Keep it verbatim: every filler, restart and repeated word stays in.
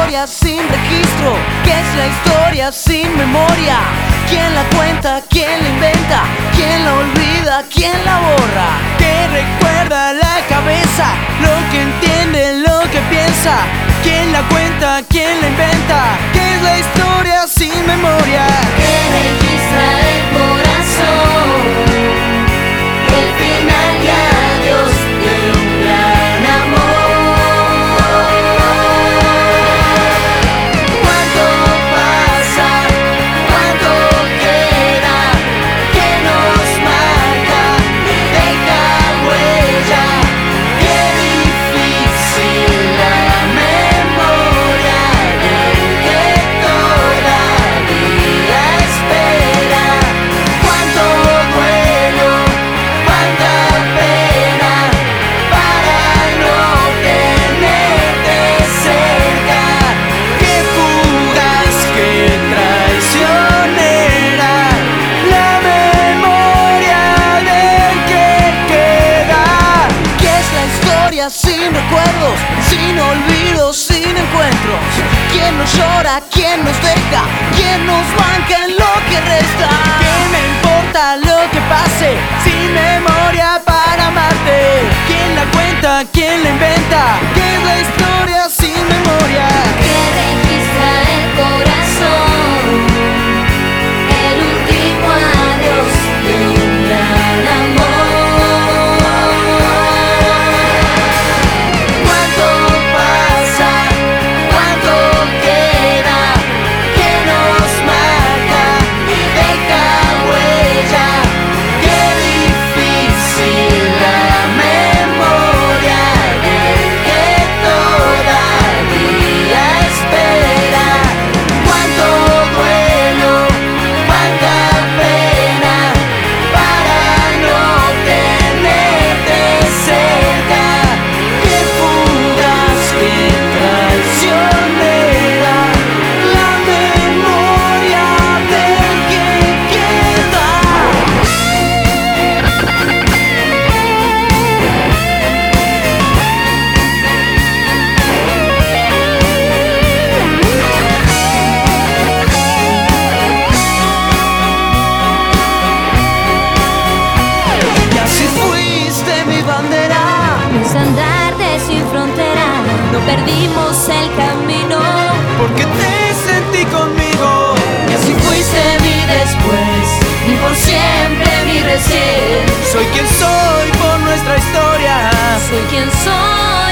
historia sin registro? ¿Qué es la historia sin memoria? ¿Quién la cuenta? ¿Quién la inventa? ¿Quién la olvida? ¿Quién la borra? ¿Qué recuerda la cabeza? Lo que entiende, lo que piensa. ¿Quién la cuenta? ¿Quién la inventa? ¿Qué es la historia sin memoria? Que registra el corazón, el final y adiós de un gran amor. ¿Cuánto pasa? ¿Cuánto queda? ¿Qué nos marca? Deja huella. Qué difícil la memoria del que todavía espera. Cuánto duelo, cuánta pena para no tenerte cerca. Qué fugaz, qué traicionera la memoria del que queda. ¿Qué es la historia sin recuerdos, sin olvidos, sin encuentros? ¿Quién nos llora? ¿Quién nos deja? ¿Quién nos banca en lo que resta? ¿Qué me importa lo que pase? Sin memoria para amarte. ¿Quién la cuenta? ¿Quién la inventa? ¿Qué es la historia sin memoria? Que registra el corazón, el último adiós de un gran amor. ¿Cuánto pasa? ¿Cuánto queda? ¿Qué nos marca y deja huella? Qué difícil la memoria del que todavía espera. Cuánto duelo, cuánta pena para no tenerte cerca. Qué fugaz, qué traicionera la memoria del que queda. Y así fuiste mi bandera. Un estandarte sin frontera, no perdimos el camino. Porque te sentí conmigo. Y así fuiste mi después, y por siempre mi recién. Soy quien soy por nuestra historia. Soy quien soy.